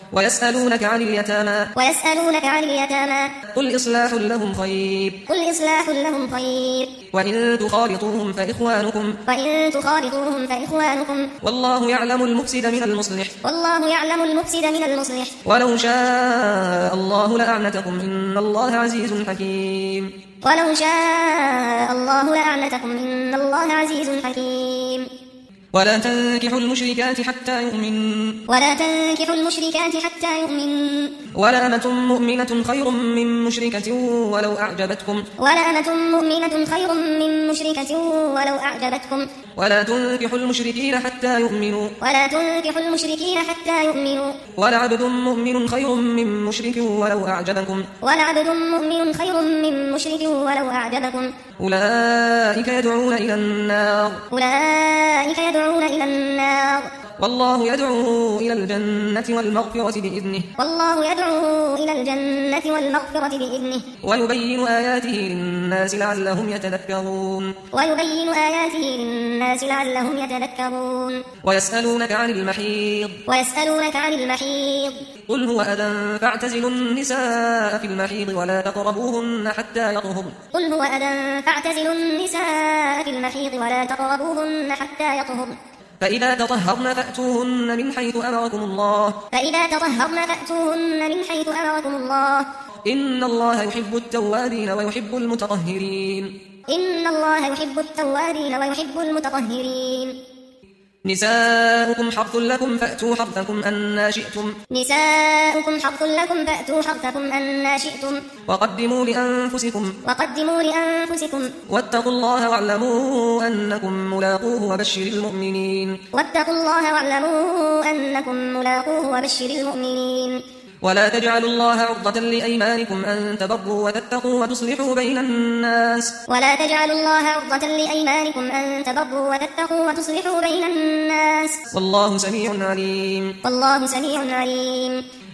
ويسألونك عن اليتامى قل إصلاح لهم خير وإن تخالطوهم فإخوانكم والله يعلم المفسد من المصلح ولو شاء الله لأعنتكم إن الله عزيز حكيم ولا تنكحوا المشركات حتى يؤمنوا ولا أمة مؤمنة خير من مشركة ولو أعجبتكم ولا تنكحوا المشركين حتى يؤمنوا ولعبد مؤمن خير من مشرك ولو أعجبكم أولئك يدعون إلى النار والله يدعو إلى الجنة والمغفرة بإذنه ويبين آياته للناس لعلهم يتذكرون ويسألونك عن المحيض قل هو أذى فاعتزلوا النساء في المحيض ولا تقربوهن حتى يطهرن فإذا تطهرن فأتوهن من حيث أمركم الله إن الله يحب التوابين ويحب المتطهرين نساؤكم حرث لكم فأتوا حرثكم أنى شئتم وقدموا لأنفسكم واتقوا الله واعلموا أنكم ملاقوه وبشر المؤمنين ولا تجعلوا الله عرضة لأيمانكم أن تبروا وتتقوا وتصلحوا بين الناس والله سميع عليم